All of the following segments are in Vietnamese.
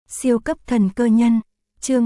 Siêu cấp thần cơ nhân, chương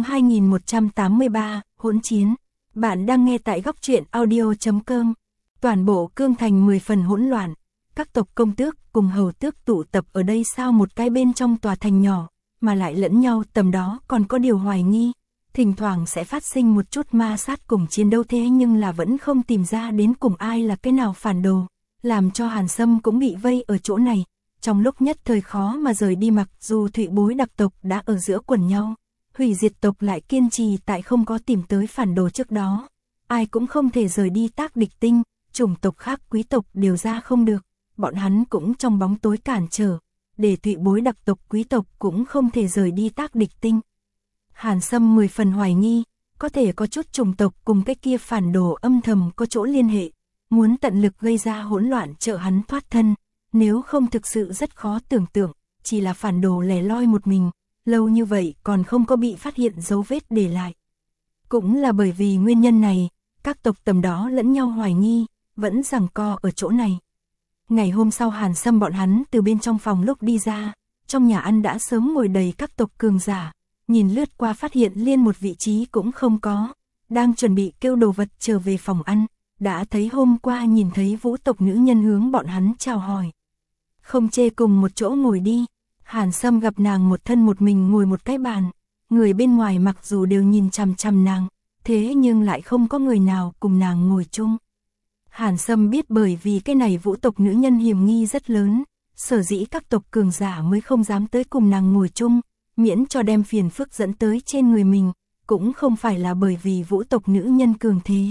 2183, hỗn chiến. Bạn đang nghe tại góc truyện audio.com. Toàn bộ cương thành 10 phần hỗn loạn, các tộc công tước cùng hầu tước tụ tập ở đây sao một cái bên trong tòa thành nhỏ, mà lại lẫn nhau tầm đó còn có điều hoài nghi. Thỉnh thoảng sẽ phát sinh một chút ma sát cùng chiến đấu thế nhưng là vẫn không tìm ra đến cùng ai là cái nào phản đồ, làm cho Hàn Sâm cũng bị vây ở chỗ này. Trong lúc nhất thời khó mà rời đi, mặc dù Thụy Bối đặc tộc đã ở giữa quần nhau, hủy diệt tộc lại kiên trì tại không có tìm tới phản đồ trước đó. Ai cũng không thể rời đi Tác Địch Tinh, chủng tộc khác quý tộc đều ra không được, bọn hắn cũng trong bóng tối cản trở, để Thụy Bối đặc tộc quý tộc cũng không thể rời đi Tác Địch Tinh. Hàn Sâm 10 phần hoài nghi, có thể có chút chủng tộc cùng cái kia phản đồ âm thầm có chỗ liên hệ, muốn tận lực gây ra hỗn loạn trợ hắn thoát thân. Nếu không thực sự rất khó tưởng tượng, chỉ là phản đồ lẻ loi một mình, lâu như vậy còn không có bị phát hiện dấu vết để lại. Cũng là bởi vì nguyên nhân này, các tộc tầm đó lẫn nhau hoài nghi, vẫn giằng co ở chỗ này. Ngày hôm sau Hàn Sâm bọn hắn từ bên trong phòng lúc đi ra, trong nhà ăn đã sớm ngồi đầy các tộc cường giả, nhìn lướt qua phát hiện liên một vị trí cũng không có, đang chuẩn bị kêu đồ vật trở về phòng ăn, đã thấy hôm qua nhìn thấy vũ tộc nữ nhân hướng bọn hắn chào hỏi. Không chê cùng một chỗ ngồi đi. Hàn Sâm gặp nàng một thân một mình ngồi một cái bàn, người bên ngoài mặc dù đều nhìn chằm chằm nàng, thế nhưng lại không có người nào cùng nàng ngồi chung. Hàn Sâm biết bởi vì cái này vũ tộc nữ nhân hiểm nghi rất lớn, sở dĩ các tộc cường giả mới không dám tới cùng nàng ngồi chung, miễn cho đem phiền phức dẫn tới trên người mình, cũng không phải là bởi vì vũ tộc nữ nhân cường thế.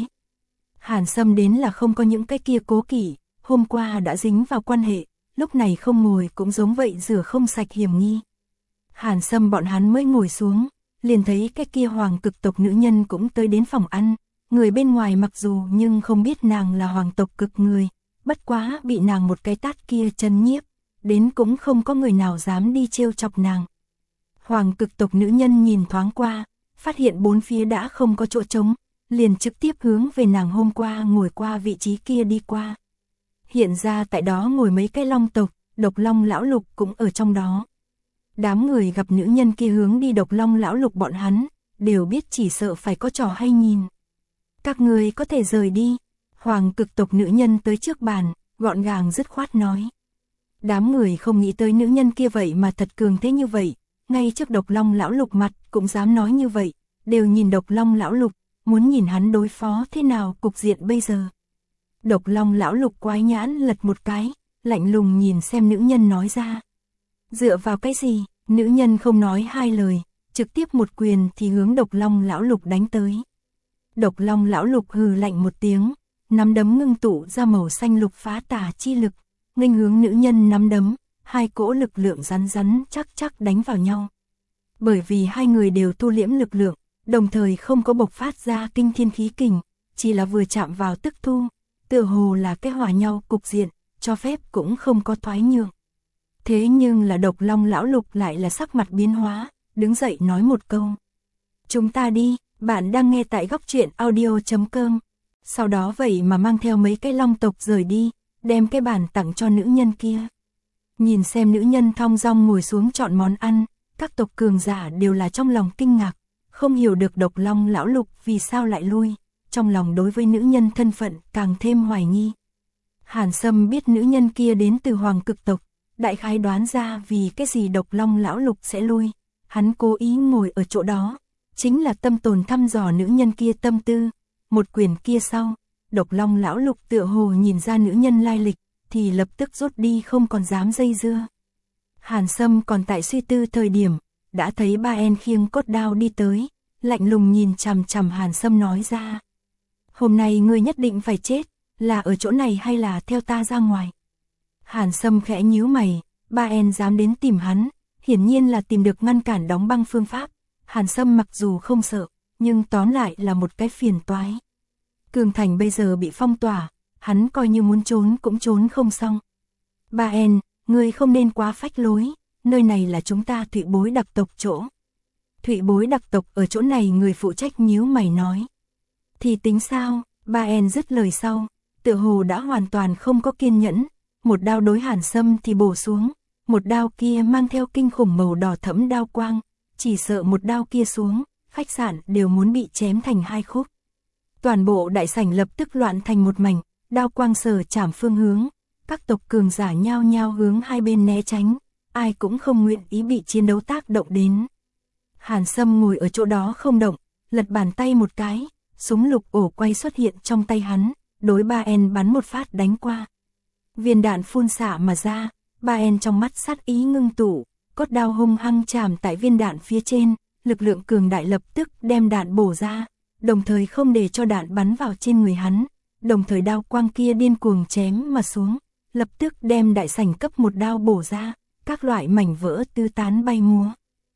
Hàn Sâm đến là không có những cái kia cố kỵ, hôm qua đã dính vào quan hệ, lúc này không ngồi cũng giống vậy rửa không sạch hiểm nghi. Hàn Sâm bọn hắn mới ngồi xuống, liền thấy cái kia hoàng cực tộc nữ nhân cũng tới đến phòng ăn, người bên ngoài mặc dù nhưng không biết nàng là hoàng tộc cực người, bất quá bị nàng một cái tát kia chấn nhiếp, đến cũng không có người nào dám đi trêu chọc nàng. Hoàng cực tộc nữ nhân nhìn thoáng qua, phát hiện bốn phía đã không có chỗ trống, liền trực tiếp hướng về nàng hôm qua ngồi qua vị trí kia đi qua. Hiện ra tại đó ngồi mấy cái long tộc, Độc Long lão lục cũng ở trong đó. Đám người gặp nữ nhân kia hướng đi Độc Long lão lục bọn hắn, đều biết chỉ sợ phải có trò hay nhìn. Các người có thể rời đi. Hoàng cực tộc nữ nhân tới trước bàn, gọn gàng dứt khoát nói. Đám người không nghĩ tới nữ nhân kia vậy mà thật cường thế như vậy, ngay trước Độc Long lão lục mặt cũng dám nói như vậy, đều nhìn Độc Long lão lục, muốn nhìn hắn đối phó thế nào cục diện bây giờ. Độc Long lão lục quái nhãn lật một cái, lạnh lùng nhìn xem nữ nhân nói ra. Dựa vào cái gì? Nữ nhân không nói hai lời, trực tiếp một quyền thì hướng Độc Long lão lục đánh tới. Độc Long lão lục hừ lạnh một tiếng, nắm đấm ngưng tụ ra màu xanh lục phá tà chi lực, nghênh hướng nữ nhân nắm đấm, hai cỗ lực lượng rắn rắn chắc đánh vào nhau. Bởi vì hai người đều thu liễm lực lượng, đồng thời không có bộc phát ra kinh thiên khí kình, chỉ là vừa chạm vào tức thu. Tựa hồ là cái hòa nhau cục diện, cho phép cũng không có thoái nhượng. Thế nhưng là Độc Long lão lục lại là sắc mặt biến hóa, đứng dậy nói một câu. Chúng ta đi, bạn đang nghe tại góc truyện audio.com. Sau đó vậy mà mang theo mấy cái long tộc rời đi, đem cái bàn tặng cho nữ nhân kia. Nhìn xem nữ nhân thong dong ngồi xuống chọn món ăn, các tộc cường giả đều là trong lòng kinh ngạc, không hiểu được Độc Long lão lục vì sao lại lui. Trong lòng đối với nữ nhân thân phận càng thêm hoài nghi. Hàn Sâm biết nữ nhân kia đến từ hoàng cực tộc, đại khái đoán ra vì cái gì Độc Long lão lục sẽ lui. Hắn cố ý ngồi ở chỗ đó, chính là tâm tồn thăm dò nữ nhân kia tâm tư. Một quyền kia sau, Độc Long lão lục tựa hồ nhìn ra nữ nhân lai lịch, thì lập tức rút đi không còn dám dây dưa. Hàn Sâm còn tại suy tư thời điểm, đã thấy Ba En khiêng cốt đao đi tới, lạnh lùng nhìn chằm chằm Hàn Sâm nói ra. Hôm nay ngươi nhất định phải chết, là ở chỗ này hay là theo ta ra ngoài? Hàn Sâm khẽ nhíu mày, Ba En dám đến tìm hắn, hiển nhiên là tìm được ngăn cản đóng băng phương pháp. Hàn Sâm mặc dù không sợ, nhưng tóm lại là một cái phiền toái. Cường thành bây giờ bị phong tỏa, hắn coi như muốn trốn cũng trốn không xong. Ba En, ngươi không nên quá phách lối, nơi này là chúng ta Thụy Bối đặc tộc chỗ. Thụy Bối đặc tộc ở chỗ này người phụ trách nhíu mày nói. Thì tính sao? Ba En dứt lời sau, tựa hồ đã hoàn toàn không có kiên nhẫn, một đao đối Hàn Sâm thì bổ xuống, một đao kia mang theo kinh khủng màu đỏ thẫm đao quang, chỉ sợ một đao kia xuống, khách sạn đều muốn bị chém thành hai khúc. Toàn bộ đại sảnh lập tức loạn thành một mảnh, đao quang sở chảm phương hướng, các tộc cường giả nhao nhao hướng hai bên né tránh, ai cũng không nguyện ý bị chiến đấu tác động đến. Hàn Sâm ngồi ở chỗ đó không động, lật bàn tay một cái, súng lục ổ quay xuất hiện trong tay hắn, đối Ba-en bắn một phát đánh qua. Viên đạn phun xạ mà ra, Ba-en trong mắt sát ý ngưng tụ, cốt đao hung hăng chạm tại viên đạn phía trên, lực lượng cường đại lập tức đem đạn bổ ra, đồng thời không để cho đạn bắn vào trên người hắn, đồng thời đao quang kia điên cuồng chém mà xuống, lập tức đem đại sảnh cấp một đao bổ ra, các loại mảnh vỡ tứ tán bay múa.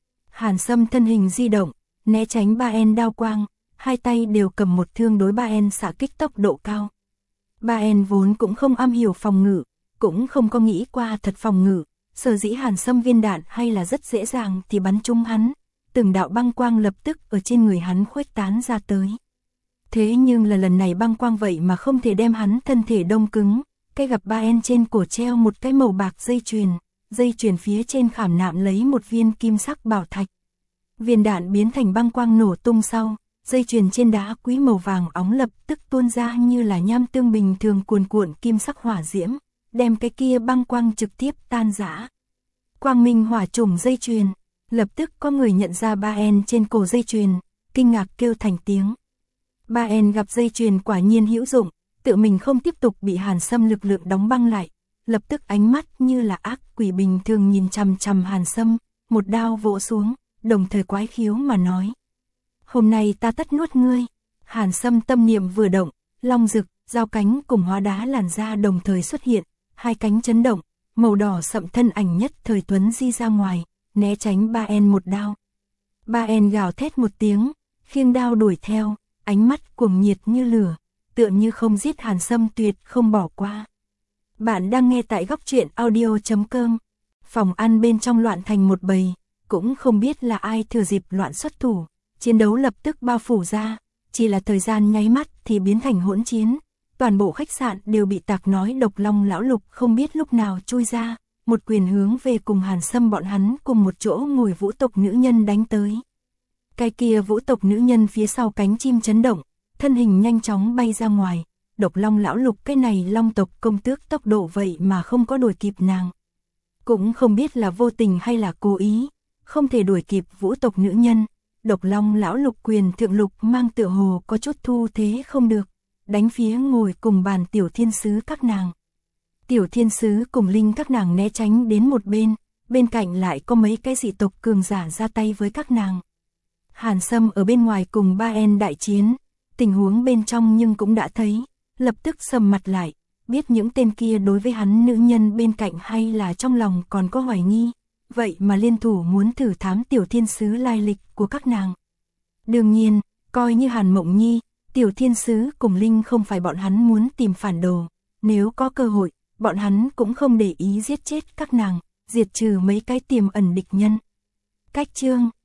Hàn Sâm thân hình di động, né tránh Ba-en đao quang, hai tay đều cầm một thương đối Ba-en xạ kích tốc độ cao. Ba-en vốn cũng không am hiểu phòng ngự, cũng không có nghĩ qua thật phòng ngự, sở dĩ Hàn Sâm viên đạn hay là rất dễ dàng thì bắn trúng hắn, từng đạo băng quang lập tức ở trên người hắn khuếch tán ra tới. Thế nhưng là lần này băng quang vậy mà không thể đem hắn thân thể đông cứng, cái gặp Ba-en trên cổ treo một cái màu bạc dây chuyền phía trên khảm nạm lấy một viên kim sắc bảo thạch. Viên đạn biến thành băng quang nổ tung sau, dây chuyền trên đá quý màu vàng óng lập tức tuôn ra như là nham tương bình thường cuồn cuộn kim sắc hỏa diễm, đem cái kia băng quang trực tiếp tan rã. Quang minh hỏa trùng dây chuyền, lập tức có người nhận ra Ba-en trên cổ dây chuyền, kinh ngạc kêu thành tiếng. Ba-en gặp dây chuyền quả nhiên hữu dụng, tự mình không tiếp tục bị Hàn Sâm lực lượng đóng băng lại, lập tức ánh mắt như là ác quỷ bình thường nhìn chằm chằm Hàn Sâm, một đao vỗ xuống, đồng thời quái khiếu mà nói. Hôm nay ta tất nuốt ngươi. Hàn Sâm tâm niệm vừa động, long rực, dao cánh cùng hóa đá làn da đồng thời xuất hiện, hai cánh chấn động, màu đỏ sậm thân ảnh nhất thời tuấn di ra ngoài, né tránh Ba-en một đao. Ba-en gào thét một tiếng, khiêng đao đuổi theo, ánh mắt cuồng nhiệt như lửa, tựa như không giết Hàn Sâm tuyệt không bỏ qua. Bạn đang nghe tại góc truyện audio.com. Phòng ăn bên trong loạn thành một bầy, cũng không biết là ai thừa dịp loạn xuất thủ, chiến đấu lập tức bao phủ ra, chỉ là thời gian nháy mắt thì biến thành hỗn chiến. Toàn bộ khách sạn đều bị tạc nói độc long lão lục không biết lúc nào chui ra, một quyền hướng về cùng Hàn Sâm bọn hắn cùng một chỗ ngồi vũ tộc nữ nhân đánh tới. Cái kia vũ tộc nữ nhân phía sau cánh chim chấn động, thân hình nhanh chóng bay ra ngoài, độc long lão lục cái này long tộc công tước tốc độ vậy mà không có đuổi kịp nàng. Cũng không biết là vô tình hay là cố ý, không thể đuổi kịp vũ tộc nữ nhân, độc long lão lục quyền thượng lục mang tựa hồ có chút thu thế không được, đánh phía ngồi cùng bàn tiểu thiên sứ các nàng. Tiểu thiên sứ cùng linh các nàng né tránh đến một bên cạnh lại có mấy cái dị tộc cường giả ra tay với các nàng. Hàn Sâm ở bên ngoài cùng Ba-en đại chiến, tình huống bên trong nhưng cũng đã thấy, lập tức sầm mặt lại, biết những tên kia đối với hắn nữ nhân bên cạnh hay là trong lòng còn có hoài nghi, vậy mà liên thủ muốn thử thám tiểu thiên sứ lai lịch của các nàng. Đương nhiên, coi như Hàn Mộng Nhi, tiểu thiên sứ cùng linh không phải bọn hắn muốn tìm phản đồ, nếu có cơ hội, bọn hắn cũng không để ý giết chết các nàng, diệt trừ mấy cái tiềm ẩn địch nhân. Cách chương